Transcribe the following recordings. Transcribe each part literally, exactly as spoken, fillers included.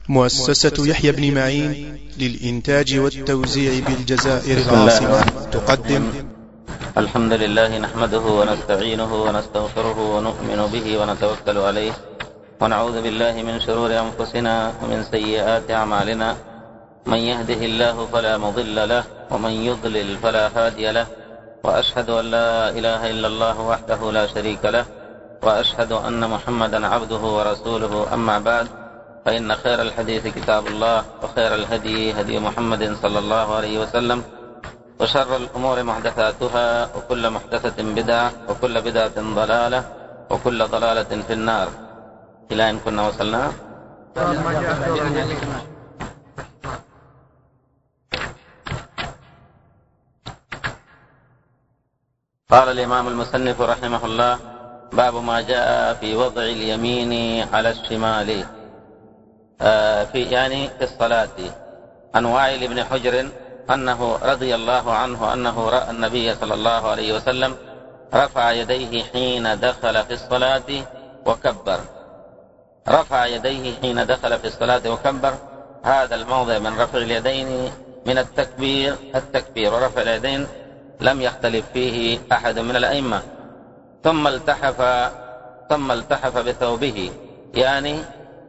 مؤسسة يحيى بن معين للإنتاج والتوزيع بالجزائر العاصمة تقدم. الحمد لله نحمده ونستعينه ونستغفره ونؤمن به ونتوكل عليه ونعوذ بالله من شرور أنفسنا ومن سيئات أعمالنا، من يهده الله فلا مضل له ومن يضلل فلا هادي له، وأشهد أن لا إله إلا الله وحده لا شريك له، وأشهد أن محمدا عبده ورسوله. أما بعد، فإن خير الحديث كتاب الله، وخير الهدي هدي محمد صلى الله عليه وسلم، وشر الأمور محدثاتها، وكل محدثة بدعة، وكل بدعة ضلالة، وكل ضلالة في النار. إلى أن كنا وصلنا. قال الإمام المصنف رحمه الله: باب ما جاء في وضع اليمين على الشمال في يعني في الصلاة. عن وائل بن حجر أنه رضي الله عنه أنه رأى النبي صلى الله عليه وسلم رفع يديه حين دخل في الصلاة وكبر. رفع يديه حين دخل في الصلاة وكبر. هذا الموضع من رفع اليدين من التكبير التكبير ورفع اليدين لم يختلف فيه أحد من الأئمة. ثم التحف ثم التحف بثوبه، يعني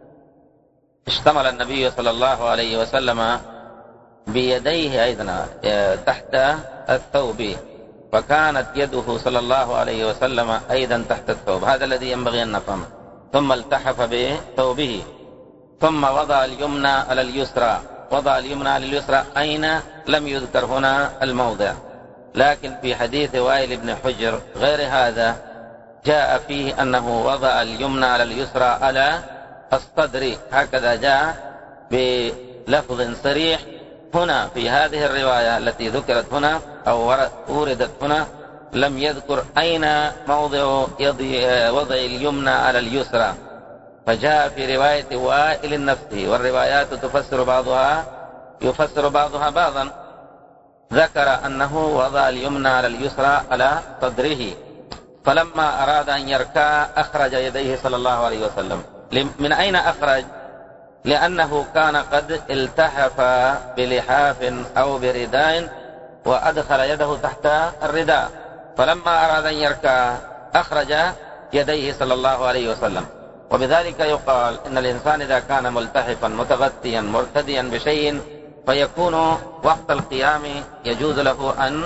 اشتمل النبي صلى الله عليه وسلم بيديه أيضا تحت الثوب، فكانت يده صلى الله عليه وسلم أيضا تحت الثوب. هذا الذي ينبغي أن نفهمه. ثم التحف بثوبه، ثم وضع اليمنى على اليسرى. وضع اليمنى على اليسرى أين؟ لم يذكر هنا الموضع، لكن في حديث وائل بن حجر غير هذا جاء فيه أنه وضع اليمنى على اليسرى على الصدر، هكذا جاء بلفظ صريح. هنا في هذه الرواية التي ذكرت هنا أو وردت هنا لم يذكر أين موضع وضع اليمنى على اليسرى، فجاء في رواية وائل نفسه، والروايات تفسر بعضها يفسر بعضها بعضا. ذكر أنه وضع اليمنى على اليسرى على صدره، فلما أراد أن يركع أخرج يديه صلى الله عليه وسلم. من أين أخرج؟ لأنه كان قد التحف بلحاف أو برداء وأدخل يده تحت الرداء، فلما أراد أن يركع أخرج يديه صلى الله عليه وسلم. وبذلك يقال إن الإنسان إذا كان ملتحفا متغطيا مرتديا بشيء فيكون وقت القيام يجوز له أن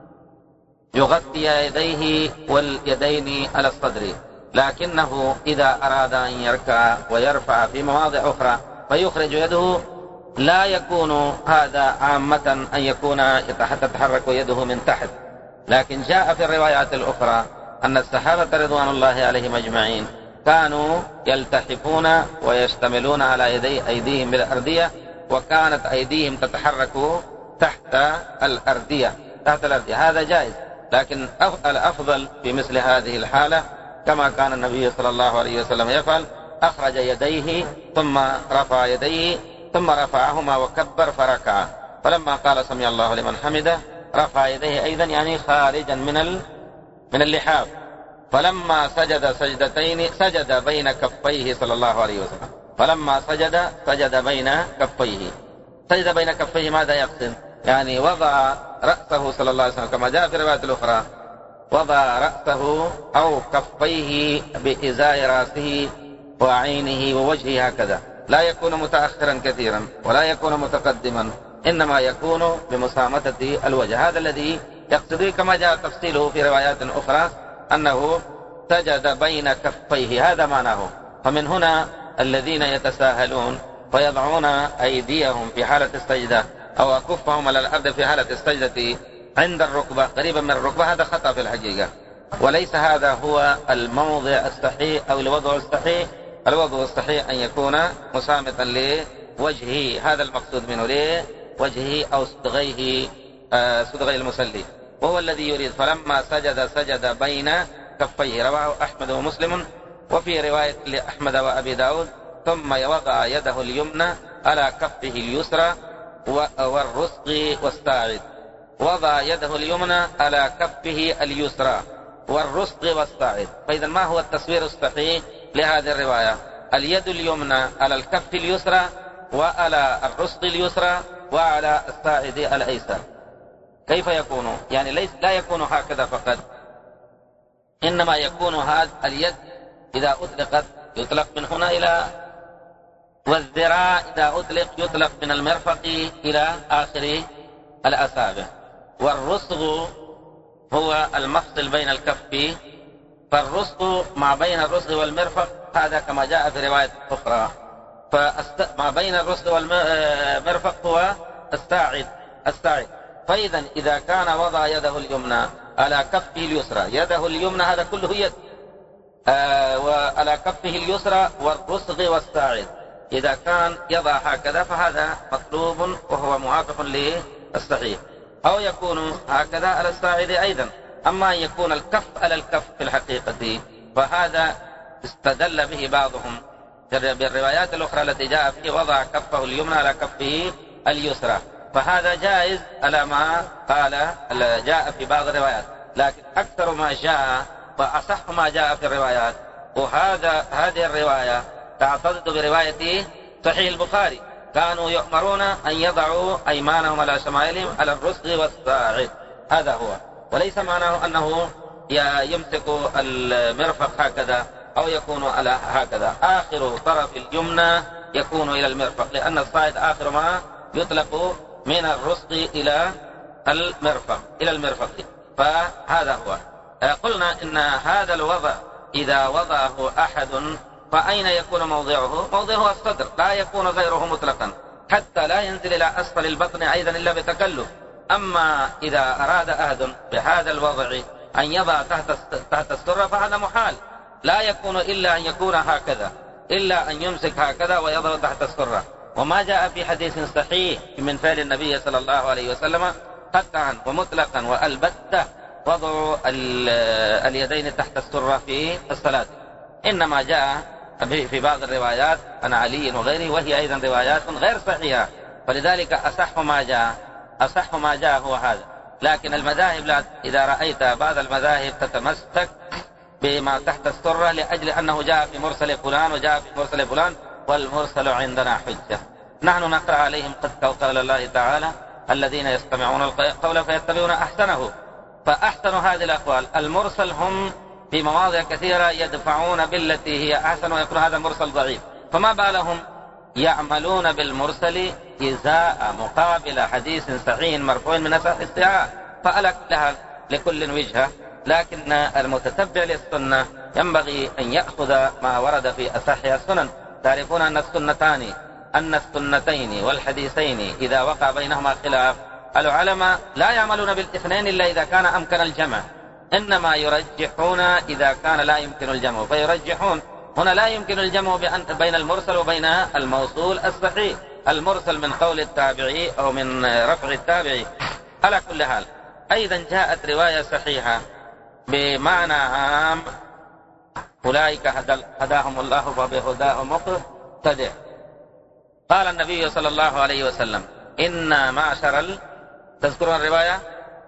يغطي يديه واليدين على الصدر، لكنه إذا أراد أن يركع ويرفع في مواضع أخرى فيخرج يده، لا يكون هذا عامة أن يكون تتحرك يده من تحت. لكن جاء في الروايات الأخرى أن الصحابة رضوان الله عليهم أجمعين كانوا يلتحفون ويشتملون على يدي أيديهم بالأردية، وكانت أيديهم تتحرك تحت الأردية تحت الأردية هذا جائز. لكن الأفضل في مثل هذه الحالة كما كان النبي صلى الله عليه وسلم يفعل، أخرج يديه ثم رفع يديه ثم رفعهما وكبر فركع، فلما قال سمع الله لمن حمده رفع يديه أيضا، يعني خارجا من ال... من اللحاف. فلما سجد سجدتين سجد بين كفيه صلى الله عليه وسلم. فلما سجد سجد بين كفيه. سجد بين كفيه ماذا يقصد؟ يعني وضع رأسه صلى الله عليه وسلم كما جاء في الرواية الأخرى، وضع رأسه أو كفيه بإزاء رأسه وعينه ووجهه، هكذا لا يكون متأخرا كثيرا ولا يكون متقدما، إنما يكون بمسامة الوجه. هذا الذي يقصده كما جاء تفصيله في روايات أخرى أنه سجد بين كفيه، هذا معناه. فمن هنا الذين يتساهلون ويضعون أيديهم في حالة السجدة أو أكفهم على الأرض في حالة السجدة عند الركبة قريبا من الركبة، هذا خطأ في الحقيقة، وليس هذا هو الموضع الصحيح أو الوضع الصحيح. الوضع الصحيح أن يكون مسامطا لوجهه، هذا المقصود منه، لوجهه أو صدغيه آه صدغي المصلي، وهو الذي يريد. فلما سجد سجد بين كفيه، رواه أحمد ومسلم. وفي رواية لأحمد وأبي داود ثم وضع يده اليمنى على كفه اليسرى والرسغ والساعد. وضع يده اليمنى على كفه اليسرى والرسغ والساعد. فإذا ما هو التصوير الصحيح لهذه الرواية؟ اليد اليمنى على الكف اليسرى وعلى الرسغ اليسرى وعلى الساعد الأيسر. كيف يكون؟ يعني ليس لا يكون هكذا فقط، إنما يكون هذا اليد إذا أطلقت يطلق من هنا إلى، والذراع إذا أطلق يطلق من المرفق إلى آخر الأصابع. والرسغ هو المفصل بين الكف، فالرسغ ما بين الرسغ والمرفق هذا كما جاء في رواية أخرى، فما بين الرسغ والمرفق هو الساعد الساعد. فإذا إذا كان وضع يده اليمنى على كفه اليسرى، يده اليمنى هذا كله يد، آه وعلى كفه اليسرى والرسغ والساعد، إذا كان يضع هكذا فهذا مطلوب وهو موافق للصحيح، أو يكون هكذا على الساعد أيضا. أما أن يكون الكف على الكف في الحقيقة فهذا استدل به بعضهم بالروايات الأخرى التي جاء فيه وضع كفه اليمنى على كفه اليسرى، فهذا جائز على ما قال جاء في بعض الروايات. لكن أكثر ما جاء وأصح ما جاء في الروايات، وهذا هذه الرواية تعتضد برواية صحيح البخاري، كانوا يؤمرون أن يضعوا أيمانهم على شمائلهم على الرسغ والساعد، هذا هو. وليس معناه أنه يمسك المرفق هكذا أو يكون على هكذا، آخر طرف اليمنى يكون إلى المرفق، لأن الصاعد آخر ما يطلق من الرسغ إلى المرفق إلى المرفق فهذا هو. قلنا إن هذا الوضع إذا وضعه أحد فأين يكون موضعه؟ موضعه الصدر، لا يكون غيره مطلقا، حتى لا ينزل إلى أسفل البطن أيضا إلا بتكلف. أما إذا أراد أحد بهذا الوضع أن يضع تحت تحت السرة فهذا محال، لا يكون إلا أن يكون هكذا، إلا أن يمسك هكذا ويضع تحت السرة. وما جاء في حديث صحيح من فعل النبي صلى الله عليه وسلم قطعا ومطلقا والبتة وضع اليدين تحت السرة في الصلاة، إنما جاء في بعض الروايات عن علي وغيره، وهي أيضا روايات غير صحيحة، فلذلك أصح ما جاء أصح ما جاء هو هذا. لكن المذاهب لا، إذا رأيت بعض المذاهب تتمسك بما تحت السرة لأجل أنه جاء في مرسل فلان وجاء في مرسل فلان، والمرسل عندنا حجة. نحن نقرأ عليهم قد قال الله تعالى الذين يستمعون القول فيتبعون أحسنه، فأحسن هذه الأقوال المرسل هم في مواضع كثيرة يدفعون بالتي هي أحسن ويكون هذا المرسل ضعيف، فما بالهم يعملون بالمرسل إزاء مقابل حديث صحيح مرفوع من أصح الصحاح، فألك لها لكل وجهة. لكن المتتبع للسنة ينبغي أن يأخذ ما ورد في أصح السنن. تعرفون أن السنتان أن السنتين والحديثين إذا وقع بينهما خلاف العلماء لا يعملون بالاثنين إلا إذا كان أمكن الجمع، إنما يرجحون إذا كان لا يمكن الجمع فيرجحون. هنا لا يمكن الجمع بين المرسل وبين الموصول الصحيح، المرسل من قول التابعي أو من رفع التابعي. على كل حال أيضا جاءت رواية صحيحة بمعنى عام أولئك هداهم الله فبهداهم مقتدع. قال النبي صلى الله عليه وسلم إن معشر ال... تذكرون الرواية؟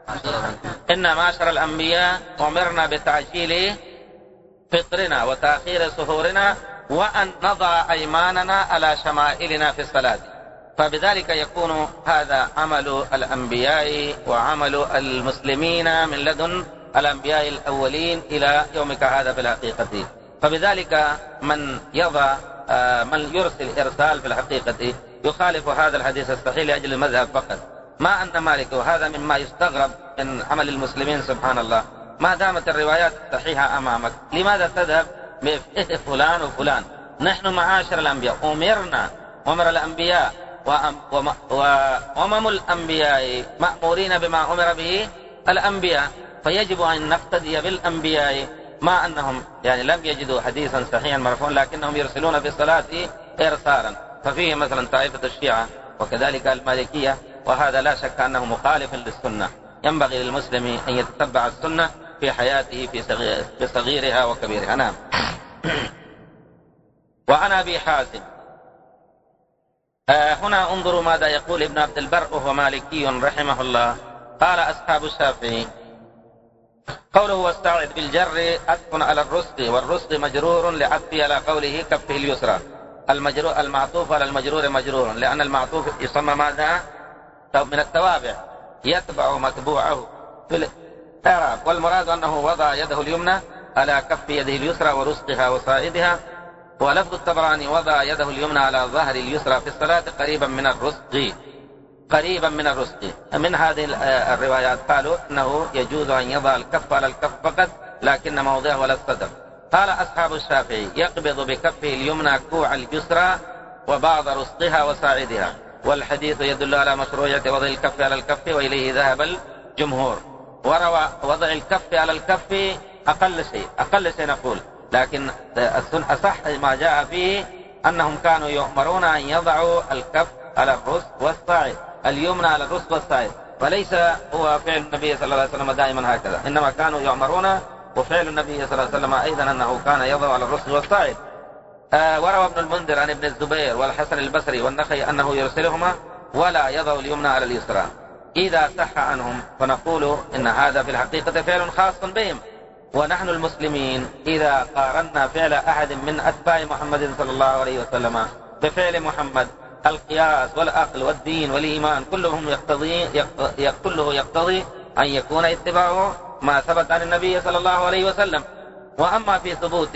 إن معشر الأنبياء أمرنا بتعجيل فطرنا وتأخير سهورنا وأن نضع أيماننا على شمائلنا في الصلاة، فبذلك يكون هذا عمل الأنبياء وعمل المسلمين من لدن الأنبياء الأولين إلى يومك هذا في الحقيقة. فبذلك من يضع من يرسل إرسال في الحقيقة يخالف هذا الحديث الصحيح لأجل المذهب فقط، ما أن مالك، وهذا مما يستغرب من عمل المسلمين. سبحان الله، ما دامت الروايات الصحيحة أمامك لماذا تذهب بفقه فلان وفلان؟ نحن معاشر الأنبياء أمرنا أمر الأنبياء وأمم الأنبياء مأمورين بما أمر به الأنبياء، فيجب أن نقتدي بالأنبياء، ما أنهم يعني لم يجدوا حديثا صحيحا مرفوعا لكنهم يرسلون في الصلاة إرسالا. ففيه مثلا طائفة الشيعة وكذلك المالكية، وهذا لا شك أنه مخالف للسنة. ينبغي للمسلم أن يتبع السنة في حياته في صغيرها وكبيرها. نعم. وعن أبي حازم آه هنا انظروا ماذا يقول ابن عبد البر وهو مالكي رحمه الله. قال أصحاب الشافعي قوله واستعد بالجر عطف على الرسغ، والرسغ مجرور لعطفه على قوله كفه اليسرى. المجرور المعطوف على المجرور مجرور، لأن المعطوف يسمى ماذا؟ من التوابع، يتبع متبوعه في الإعراب. والمراد أنه وضع يده اليمنى على كف يده اليسرى ورسقها وصائدها. ولفظ الطبراني وضع يده اليمنى على ظهر اليسرى في الصلاة قريبا من الرسق، قريبا من الرسق. من هذه الروايات قالوا أنه يجوز أن يضع الكف على الكف فقط لكن موضعه ولا الصدر. قال أصحاب الشافعي يقبض بكفه اليمنى كوع اليسرى وبعض رسقها وصاعدها، والحديث يدل على مشروعية وضع الكف على الكف، وإليه ذهب الجمهور. وروى وضع الكف على الكف أقل شيء أقل شيء نقول، لكن أصح ما جاء فيه أنهم كانوا يؤمرون أن يضعوا الكف على الرسق والصاعد، اليمنى على الرسق والصاعد، وليس هو فعل النبي صلى الله عليه وسلم دائما هكذا، إنما كانوا يؤمرون. وفعل النبي صلى الله عليه وسلم أيضا أنه كان يضع على الرسل والصاعد. آه وروى ابن المنذر عن ابن الزبير والحسن البصري والنخعي أنه يرسلهما ولا يضع اليمنى على اليسرى. إذا صح عنهم فنقول إن هذا في الحقيقة فعل خاص بهم. ونحن المسلمين إذا قارنا فعل أحد من أتباع محمد صلى الله عليه وسلم بفعل محمد، القياس والعقل والدين والإيمان كلهم يقتضي كله يقتضي أن يكون اتباعه ما ثبت عن النبي صلى الله عليه وسلم. وأما في ثبوت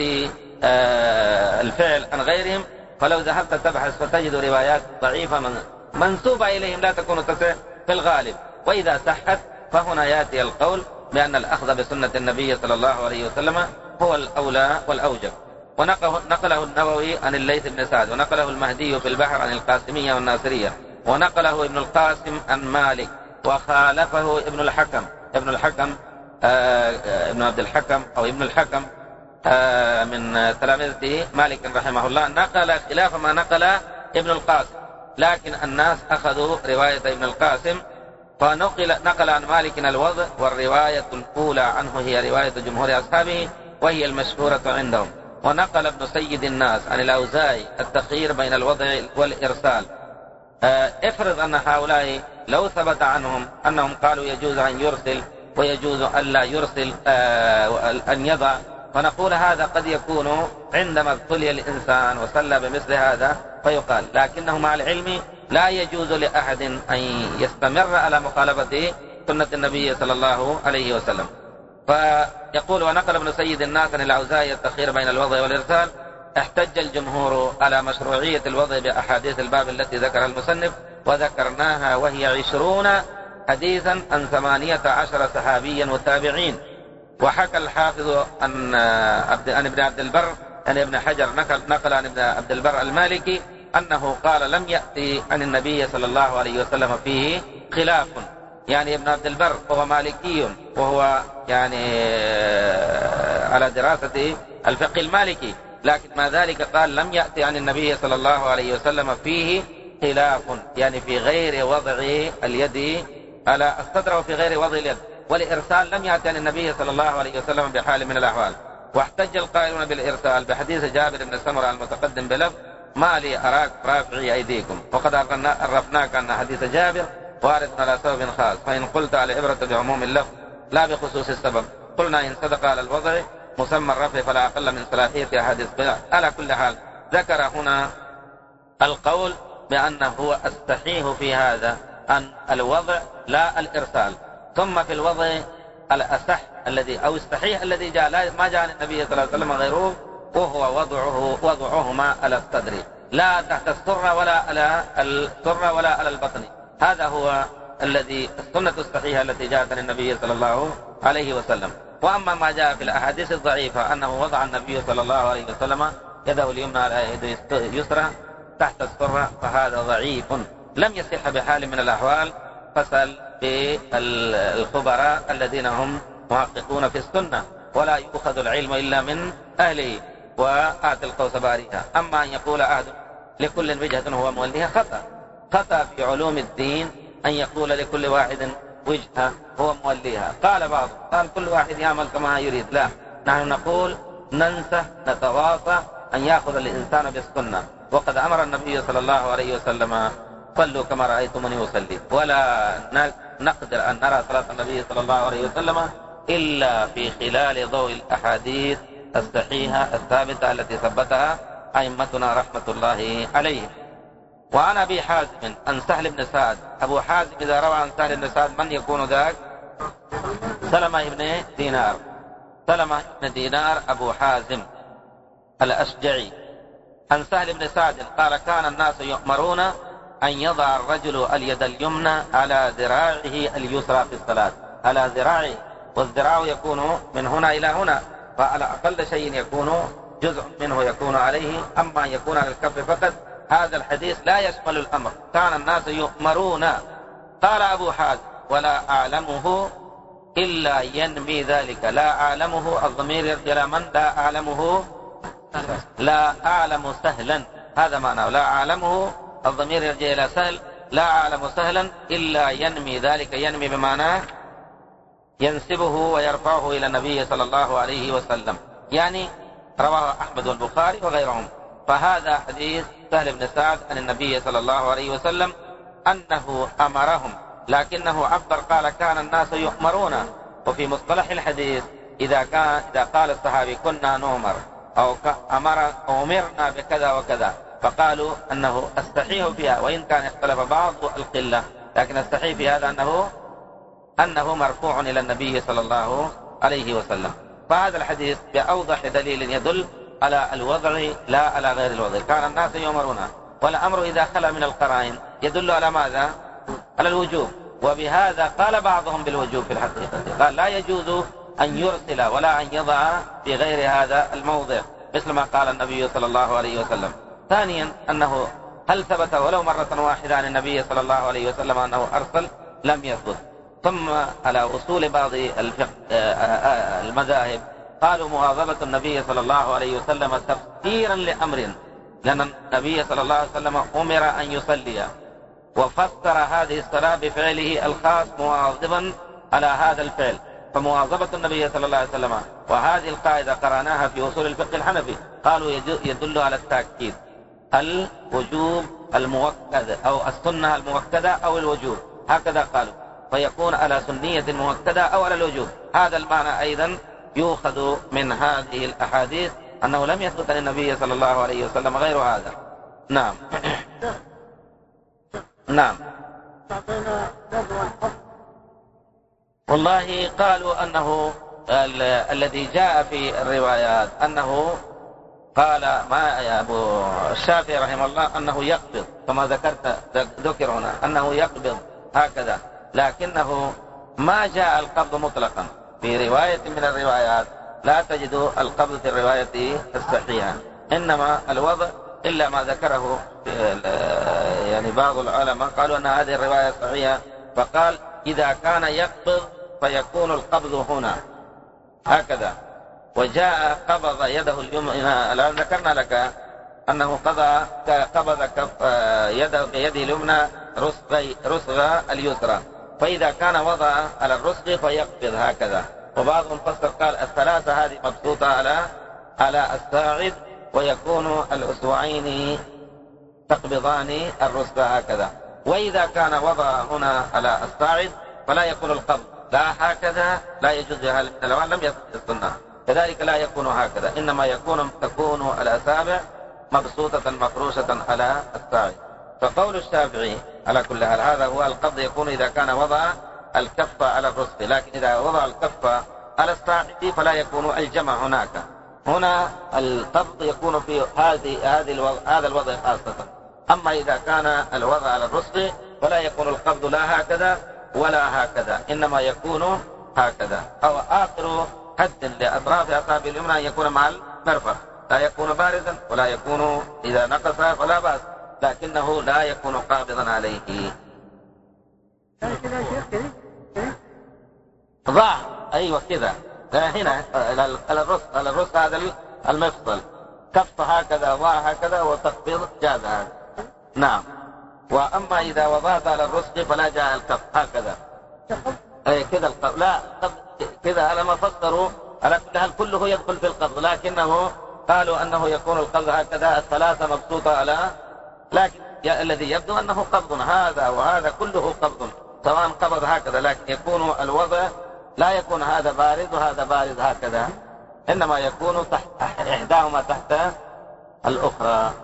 الفعل عن غيرهم فلو ذهبت تبحث فتجد روايات ضعيفة منسوبة إليهم لا تكون تصح في الغالب. وإذا صحت فهنا يأتي القول بأن الأخذ بسنة النبي صلى الله عليه وسلم هو الأولى والأوجب. ونقله النووي عن الليث بن سعد، ونقله المهدي في البحر عن القاسمية والناصرية، ونقله ابن القاسم عن مالك، وخالفه ابن الحكم ابن الحكم آه ابن عبد الحكم أو ابن الحكم آه من تلامذته مالك رحمه الله، نقل خلاف ما نقل ابن القاسم. لكن الناس أخذوا رواية ابن القاسم فنقل نقل عن مالك الوضع، والرواية الأولى عنه هي رواية جمهور أصحابه وهي المشهورة عندهم. ونقل ابن سيد الناس عن الأوزاعي التخيير بين الوضع والإرسال. افرض أن هؤلاء لو ثبت عنهم أنهم قالوا يجوز أن يرسل ويجوز أن لا يرسل أن يضع، فنقول هذا قد يكون عندما ابتلي الإنسان وصلى بمثل هذا فيقال، لكنه مع العلم لا يجوز لأحد أن يستمر على مخالفة سنة النبي صلى الله عليه وسلم. فيقول ونقل ابن سيد الناس عن الأوزاعي التخيير بين الوضع والإرسال. احتج الجمهور على مشروعية الوضع بأحاديث الباب التي ذكرها المصنف وذكرناها، وهي عشرون حديثا عن ثمانية عشر صحابيا وتابعين. وحكى الحافظ عن ابن عبد البر عن ابن حجر نقل, نقل عن ابن عبد البر المالكي أنه قال لم يأتي عن النبي صلى الله عليه وسلم فيه خلاف. يعني ابن عبد البر وهو مالكي وهو يعني على دراسة الفقه المالكي، لكن ما ذلك قال لم يأتي عن النبي صلى الله عليه وسلم فيه خلاف، يعني في غير وضع اليد على الصدر وفي غير وضع اليد. والإرسال لم يأتي عن النبي صلى الله عليه وسلم بحال من الأحوال. واحتج القائلون بالإرسال بحديث جابر بن سمرة المتقدم بلفظ ما لي أراك رافعي أيديكم، وقد عرفناك أن حديث جابر وارد على سبب خاص، فإن قلت على عبرة بعموم اللفظ لا بخصوص السبب قلنا إن صدق على الوضع مسمى الرفع فلا أقل من صلاحية أحاديث. على كل حال ذكر هنا القول بأنه هو الصحيح في هذا أن الوضع لا الإرسال. ثم في الوضع الأصح الذي أو الصحيح الذي جاء ما جاء عن النبي صلى الله عليه وسلم غيره، وهو وضعه وضعهما على الصدر لا تحت السرة ولا على السرة ولا على البطن. هذا هو الذي السنة الصحيحة التي جاءت عن النبي صلى الله عليه وسلم. وأما ما جاء في الأحاديث الضعيفة أنه وضع النبي صلى الله عليه وسلم يده اليمنى على يده اليسرى تحت السرة فهذا ضعيف لم يصح بحال من الأحوال. فسأل بالخبراء الذين هم محققون في السنة، ولا يؤخذ العلم إلا من أهله، وآت القوس باريها. أما أن يقول أحد لكل وجهة هو موليها خطأ خطأ في علوم الدين أن يقول لكل واحد وجهة هو موليها. قال بعض قال كل واحد يعمل كما يريد. لا، نحن نقول ننسى نتواصى أن يأخذ الإنسان بالسنة. وقد أمر النبي صلى الله عليه وسلم صلوا كما رأيتموني أصلي، ولا نقدر أن نرى صلاة النبي صلى الله عليه وسلم إلا في خلال ضوء الأحاديث الصحيحة الثابتة التي ثبتها أئمتنا رحمة الله عليهم. وعن أبي حازم عن سهل بن سعد. أبو حازم إذا روى عن سهل بن سعد من يكون ذاك؟ سلمة بن دينار. سلمة بن دينار أبو حازم الأشجعي. عن سهل بن سعد قال كان الناس يؤمرون أن يضع الرجل اليد اليمنى على ذراعه اليسرى في الصلاة، على ذراعه، والذراع يكون من هنا إلى هنا، فعلى أقل شيء يكون جزء منه يكون عليه، أما يكون على الكف فقط هذا الحديث لا يشمل الأمر. كان الناس يؤمرون. قال أبو حازم ولا أعلمه إلا ينمي ذلك. لا أعلمه الضمير يرجع إلى من؟ لا أعلمه، لا أعلم سهلا، هذا معناه. لا أعلمه الضمير يرجع إلى سهل. لا أعلم سهلا إلا ينمي ذلك. ينمي بمعنى ينسبه ويرفعه إلى النبي صلى الله عليه وسلم، يعني رواه أحمد والبخاري وغيرهم. فهذا حديث سهل بن سعد عن النبي صلى الله عليه وسلم أنه أمرهم، لكنه عبر قال كان الناس يؤمرون. وفي مصطلح الحديث إذا كان إذا قال الصحابي كنا نؤمر أو أمر أمرنا بكذا وكذا، فقالوا أنه الصحيح فيها، وإن كان اختلف بعض القلة، لكن الصحيح في هذا أنه أنه مرفوع إلى النبي صلى الله عليه وسلم. فهذا الحديث بأوضح دليل يدل على الوضع لا على غير الوضع. كان الناس يؤمرون، والأمر إذا خلا من القرائن يدل على ماذا؟ على الوجوب. وبهذا قال بعضهم بالوجوب في الحقيقة، قال لا يجوز أن يرسل ولا أن يضع في غير هذا الموضع، مثل ما قال النبي صلى الله عليه وسلم. ثانيا أنه هل ثبت ولو مرة واحدة عن النبي صلى الله عليه وسلم أنه أرسل؟ لم يثبت. ثم على أصول بعض المذاهب قالوا مواظبة النبي صلى الله عليه وسلم تفسيرا لأمر، لأن النبي صلى الله عليه وسلم أمر أن يصلي، وفسر هذه الصلاة بفعله الخاص مواظبا على هذا الفعل. فمواظبة النبي صلى الله عليه وسلم، وهذه القاعدة قرأناها في أصول الفقه الحنفي، قالوا يدل على التأكيد، الوجوب المؤكد أو السنة المؤكدة أو الوجوب، هكذا قالوا، فيكون على سنية مؤكدة أو على الوجوب. هذا المعنى أيضا يؤخذ من هذه الأحاديث أنه لم يثبت عن النبي صلى الله عليه وسلم غير هذا. نعم. نعم. والله قالوا أنه الذي جاء في الروايات أنه قال ما يا أبو الشافعي رحمه الله أنه يقبض، كما ذكرت ذكر هنا أنه يقبض هكذا، لكنه ما جاء القبض مطلقا في رواية من الروايات. لا تجد القبض في الرواية الصحيحة، إنما الوضع إلا ما ذكره يعني بعض العلماء قالوا أن هذه الرواية صحيحة، فقال إذا كان يقبض فيكون القبض هنا هكذا. وجاء قبض يده اليمنى، الآن ذكرنا لك أنه قبض يده بيده اليمنى رسغ اليسرى، فإذا كان وضع على الرسغ فيقبض هكذا. وبعضهم فسر قال الثلاثة هذه مبسوطة على على الساعد، ويكون الأسبوعين تقبضان الرسغ هكذا. وإذا كان وضع هنا على الساعد فلا يكون القبض لا هكذا، لا يجوز بهذا الألوان، لم يثبت السنة. كذلك لا يكون هكذا، إنما يكون تكون الأصابع مبسوطة مفروشة على الساعد. فقول الشافعي على كل حال هذا هو القبض يكون إذا كان وضع الكف على الرسغ، لكن إذا وضع الكف على الساعد فلا يكون الجمع هناك. هنا القبض يكون في هذه هذه الوضع هذا الوضع خاصة. أما إذا كان الوضع على الرسغ فلا يكون القبض لا هكذا ولا هكذا، إنما يكون هكذا، أو آخر حد لأطراف أصابع اليمنى أن يكون مع المرفق، لا يكون بارزا ولا يكون إذا نقص فلا بأس، لكنه لا يكون قابضا عليه. ضع أيوة كذا هنا على الرسغ، على الرسغ هذا المفصل، كف هكذا ضع هكذا وتقبض جاز هذا. نعم. وأما إذا وضعت على الرسغ فلا جاء الكف هكذا أي كذا القبض، لا كذا على ما فسروا على كل حال كله يدخل في القبض، لكنه قالوا أنه يكون القبض هكذا الثلاثة مبسوطة على، لكن الذي يبدو أنه قبض، هذا وهذا كله قبض، سواء قبض هكذا، لكن يكون الوضع لا يكون هذا بارد وهذا بارد هكذا، إنما يكون تحت إحداهما تحت الأخرى.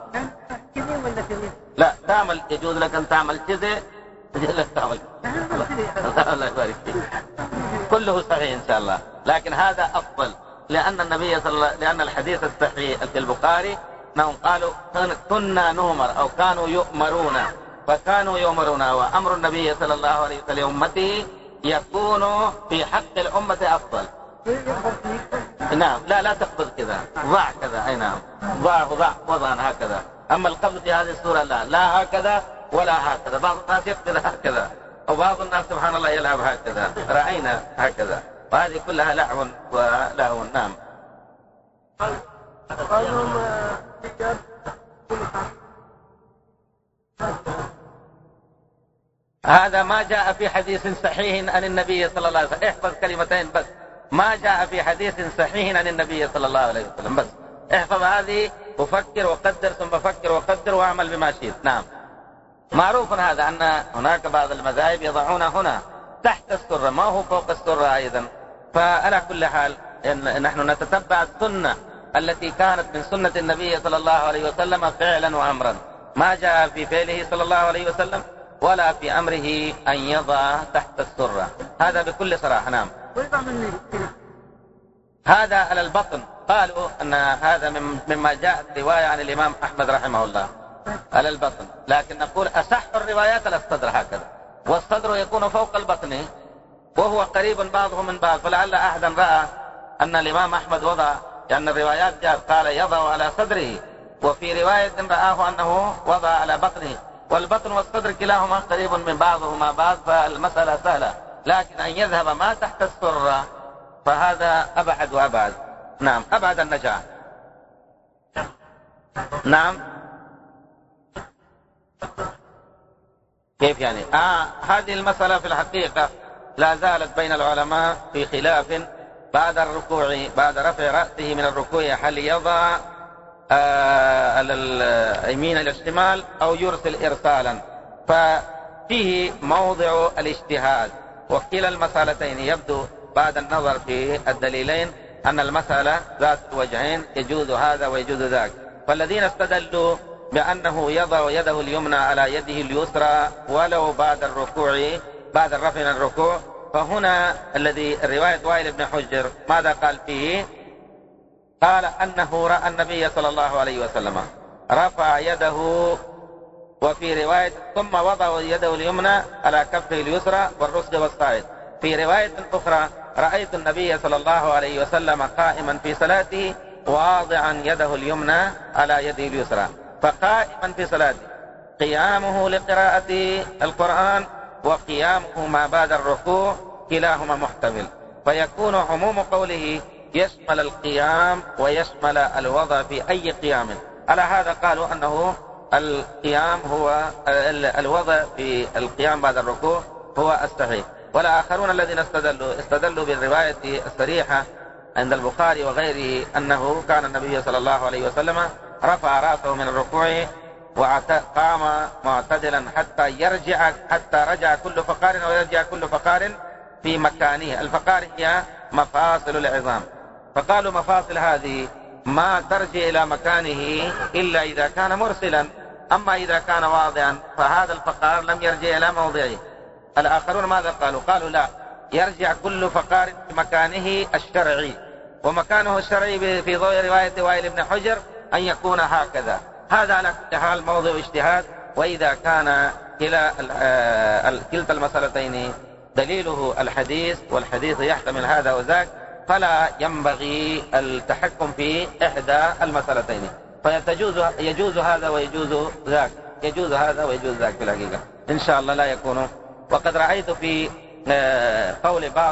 لا تعمل، يجوز لك أن تعمل كذا، يجوز لك تعمل الله يبارك فيك، كله صحيح إن شاء الله، لكن هذا أفضل، لأن النبي صلى الله لأن الحديث الصحيح في البخاري أنهم قالوا كنا نؤمر أو كانوا يؤمرون، فكانوا يؤمرون، وأمر النبي صلى الله عليه وسلم أمته يكون في حق الأمة أفضل. نعم، لا لا تقبض كذا، ضع كذا، أي نعم، ضع ضع وضعا هكذا. أما القبض في هذه الصورة لا، لا هكذا ولا هكذا، بعض الناس يقبض هكذا، وبعض الناس سبحان الله يلعب هكذا، رأينا هكذا، وهذه كلها لعب ولهو. نعم. هذا ما جاء في حديث صحيح عن النبي صلى الله عليه وسلم، احفظ كلمتين بس، ما جاء في حديث صحيح عن النبي صلى الله عليه وسلم، بس احفظ هذه وفكر وقدر ثم فكر وقدر واعمل بما شئت. نعم. معروف هذا أن هناك بعض المذاهب يضعون هنا تحت السرة، ما هو فوق السرة أيضا. فعلى كل حال إن نحن نتتبع السنة التي كانت من سنة النبي صلى الله عليه وسلم فعلا وأمرا، ما جاء في فعله صلى الله عليه وسلم ولا في أمره أن يضع تحت السرة، هذا بكل صراحة. نعم. هذا على البطن، قالوا أن هذا مما جاءت رواية عن الإمام أحمد رحمه الله على البطن، لكن نقول أصح الروايات على الصدر هكذا، والصدر يكون فوق البطن وهو قريب بعضه من بعض، فلعل أحدا رأى أن الإمام أحمد وضع، لأن الروايات جاءت قال يضع على صدره، وفي رواية رآه أنه وضع على بطنه، والبطن والصدر كلاهما قريب من بعضهما بعض، فالمسألة سهلة، لكن أن يذهب ما تحت السرة فهذا أبعد وأبعد. نعم، أبعد النجاة. نعم. كيف يعني؟ آه هذه المسألة في الحقيقة لا زالت بين العلماء في خلاف بعد الركوع، بعد رفع رأسه من الركوع، هل يضع آه اليمين إلى الشمال أو يرسل إرسالا، ففيه موضع الاجتهاد، وكلا المسألتين يبدو بعد النظر في الدليلين أن المسألة ذات وجهين، يجوز هذا ويجوز ذاك. فالذين استدلوا بأنه يضع يده اليمنى على يده اليسرى ولو بعد الركوع، بعد الرفع من الركوع، فهنا الذي رواية وائل بن حجر ماذا قال فيه؟ قال أنه رأى النبي صلى الله عليه وسلم رفع يده، وفي رواية ثم وضع يده اليمنى على كفه اليسرى والرسغ والصاعد. في رواية أخرى رأيت النبي صلى الله عليه وسلم قائما في صلاته واضعا يده اليمنى على يده اليسرى، فقائما في صلاته قيامه لقراءة القرآن وقيامه ما بعد الركوع كلاهما محتمل، فيكون عموم قوله يشمل القيام ويشمل الوضع في أي قيام. على هذا قالوا أنه القيام هو الوضع في القيام بعد الركوع هو الصحيح. والآخرون الذين استدلوا استدلوا بالرواية الصريحة عند البخاري وغيره أنه كان النبي صلى الله عليه وسلم رفع رأسه من الركوع وقام معتدلا حتى يرجع حتى رجع كل فقار ويرجع كل فقار في مكانه. الفقار هي مفاصل العظام، فقالوا مفاصل هذه ما ترجع إلى مكانه إلا إذا كان مرسلا، أما إذا كان واضعا فهذا الفقار لم يرجع إلى موضعه. الآخرون ماذا قالوا؟ قالوا لا، يرجع كل فقار في مكانه الشرعي، ومكانه الشرعي في ضوء رواية وائل بن حجر أن يكون هكذا. هذا على كل حال موضع اجتهاد، وإذا كان كلا كلتا المسألتين دليله الحديث والحديث يحتمل هذا وذاك، فلا ينبغي التحكم في إحدى المسألتين، فيجوز يجوز هذا ويجوز ذاك، يجوز هذا ويجوز ذاك في الحقيقة إن شاء الله لا يكون. وقد رأيت في قول بعض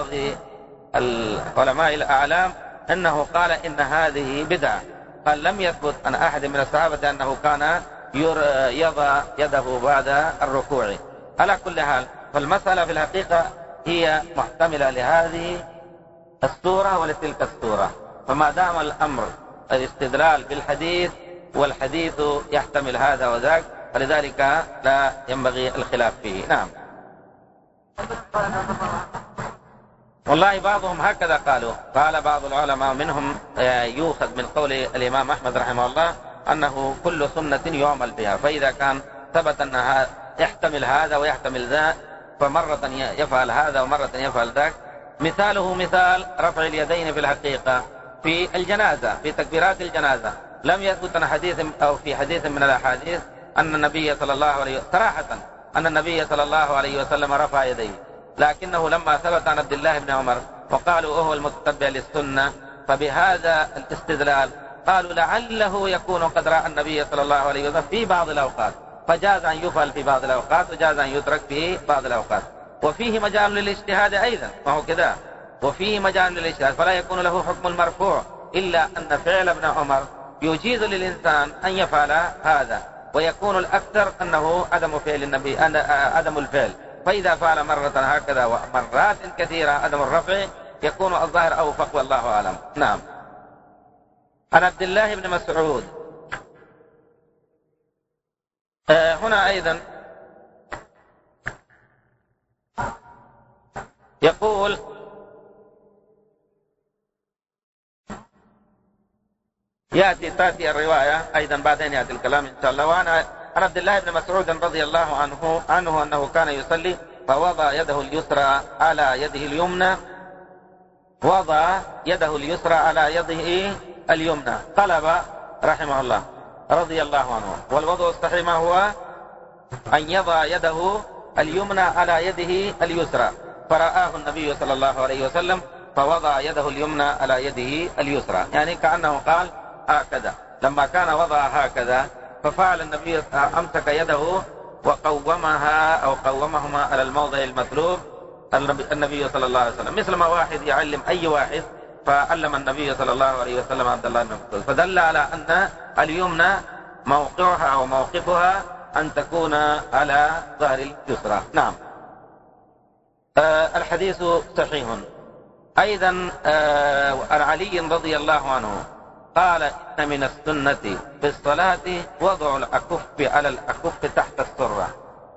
العلماء الأعلام أنه قال إن هذه بدعة، قال لم يثبت عن أحد من الصحابة أنه كان يضع يده بعد الركوع. على كل حال فالمسألة في الحقيقة هي محتملة لهذه السورة ولتلك السورة، فما دام الأمر الاستدلال بالحديث والحديث يحتمل هذا وذاك فلذلك لا ينبغي الخلاف فيه. نعم. والله بعضهم هكذا قالوا، قال بعض العلماء منهم يؤخذ من قول الإمام أحمد رحمه الله أنه كل سنة يعمل بها، فإذا كان ثبت أنها يحتمل هذا ويحتمل ذا، فمرة يفعل هذا ومرة يفعل ذاك. مثاله مثال رفع اليدين في الحقيقة في الجنازة، في تكبيرات الجنازة، لم يثبت عن حديث أو في حديث من الأحاديث أن النبي صلى الله عليه وسلم صراحة أن النبي صلى الله عليه وسلم رفع يديه، لكنه لما ثبت عن عبد الله بن عمر وقالوا وهو المتبع للسنة، فبهذا الاستدلال قالوا لعله يكون قد رأى النبي صلى الله عليه وسلم في بعض الأوقات، فجاز أن يفعل في بعض الأوقات وجاز أن يترك في بعض الأوقات. وفيه مجال للاجتهاد أيضا، وهو كذا، وفيه مجال للاجتهاد، فلا يكون له حكم المرفوع، إلا أن فعل ابن عمر يجيز للإنسان أن يفعل هذا، ويكون الأكثر أنه عدم فعل النبي، عدم الفعل. فإذا فعل مرة هكذا ومرات كثيرة عدم الرفع يكون الظاهر أوفق، والله أعلم. نعم. عن عبد الله بن مسعود آه هنا أيضا يقول يأتي تأتي الرواية أيضا بعدين يأتي الكلام إن شاء الله. وأنا عن عبد الله بن مسعود رضي الله عنه عنه أنه كان يصلي فوضع يده اليسرى على يده اليمنى، وضع يده اليسرى على يده اليمنى، قلب رحمه الله رضي الله عنه. والوضع الصحيح ما هو؟ أن يضع يده اليمنى على يده اليسرى، فرآه النبي صلى الله عليه وسلم فوضع يده اليمنى على يده اليسرى، يعني كأنه قال هكذا. لما كان وضع هكذا ففعل النبي، أمسك يده وقومها أو قومهما على الموضع المطلوب النبي صلى الله عليه وسلم، مثل ما واحد يعلم أي واحد، فعلم النبي صلى الله عليه وسلم عبد الله بن مسعود، فدل على أن اليمنى موقعها أو موقفها أن تكون على ظهر اليسرى. نعم. آه الحديث صحيح. أيضا آه عن علي رضي الله عنه قال إن من السنة في الصلاة وضع الأكف على الأكف تحت السرة.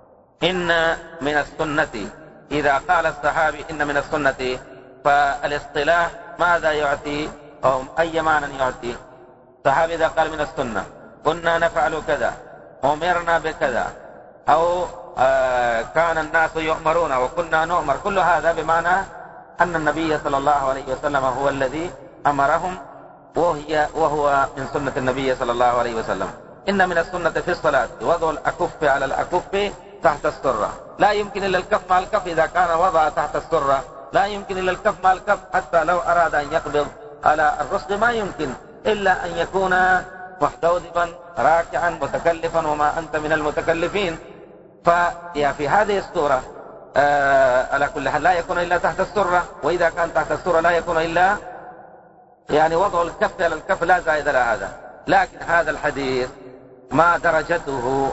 إن من السنة، إذا قال الصحابي إن من السنة فالاصطلاح ماذا يعطي أو أي معنى يعطي؟ الصحابي إذا قال من السنة كنا نفعل كذا، أمرنا بكذا، أو آه كان الناس يؤمرون وكنا نؤمر، كل هذا بمعنى أن النبي صلى الله عليه وسلم هو الذي أمرهم، وهي وهو من سنة النبي صلى الله عليه وسلم. إن من السنة في الصلاة وضع الأكف على الأكف تحت السرة، لا يمكن إلا الكف مع الكف. إذا كان وضع تحت السرة لا يمكن إلا الكف مع الكف، حتى لو أراد أن يقبض على الرسل ما يمكن إلا أن يكون محتوذبا راكعا متكلفا، وما أنت من المتكلفين. ففي هذه السورة آه على كل حال لا يكون إلا تحت السرة، وإذا كان تحت السرة لا يكون إلا يعني وضع الكف على الكف، لا زائد على هذا. لكن هذا الحديث ما درجته؟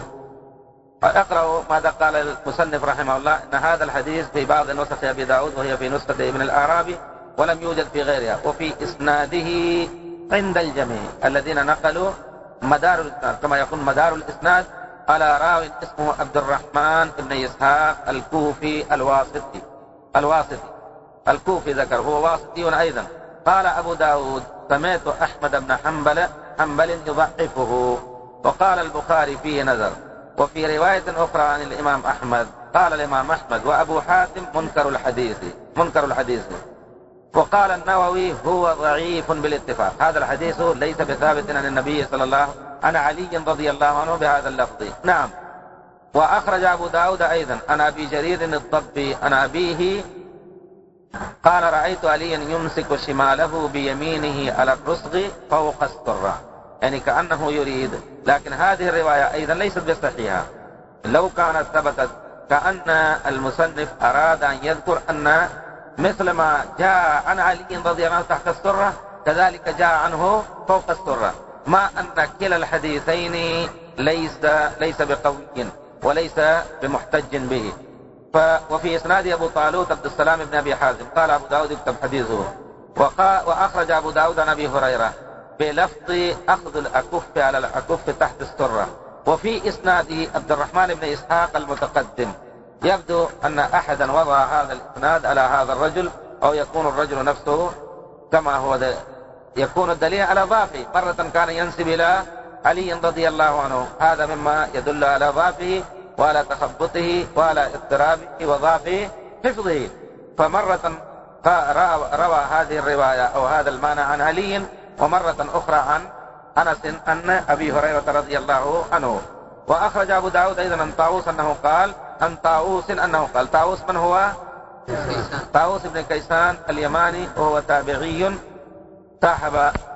اقرأوا ماذا قال المصنف رحمه الله، إن هذا الحديث في بعض نسخ أبي داود وهي في نسخة ابن الأعرابي ولم يوجد في غيرها، وفي إسناده عند الجميع الذين نقلوا مدار الإسناد، كما يكون مدار الإسناد على راو اسمه عبد الرحمن بن إسحاق الكوفي الواسطي الواسطي الكوفي ذكر، هو واسطي أيضا. قال أبو داود سمعت أحمد بن حنبل حنبل يضعفه، وقال البخاري فيه نظر. وفي رواية أخرى عن الإمام أحمد قال الإمام أحمد وأبو حاتم منكر الحديث منكر الحديث وقال النووي هو ضعيف بالاتفاق. هذا الحديث ليس بثابت عن النبي صلى الله عليه وسلم عن علي رضي الله عنه بهذا اللفظ. نعم. وأخرج أبو داود أيضا عن أبي جرير الضبي عن أبيه قال رأيت عليا يمسك شماله بيمينه على الرسغ فوق السرة، يعني كأنه يريد. لكن هذه الرواية أيضا ليست بصحيحة. لو كانت ثبتت كأن المصنف أراد أن يذكر أن مثل ما جاء عن علي رضي الله عنه تحت السرة كذلك جاء عنه فوق السرة، ما أن كلا الحديثين ليس ليس بقوي وليس بمحتج به. ف وفي إسناد أبو طالوت عبد السلام بن أبي حازم قال أبو داود اكتب حديثه. وأخرج أبو داود عن أبي هريرة بلفظ أخذ الأكف على الأكف تحت السرة. وفي إسناده عبد الرحمن بن إسحاق المتقدم. يبدو أن أحدا وضع هذا الإسناد على هذا الرجل، أو يكون الرجل نفسه كما هو يكون الدليل على ضعفه. مرة كان ينسب إلى علي رضي الله عنه. هذا مما يدل على ضعفه وعلى تخبطه وعلى اضطرابه وضعف حفظه. فمرة روى هذه الرواية أو هذا المعنى عن علي، ومرة أخرى عن أنس أن أبي هريرة رضي الله عنه. وأخرج أبو داود أيضا عن طاووس أنه قال عن طاووس أنه قال. طاووس من هو؟ طاووس بن كيسان اليماني، وهو تابعي صاحب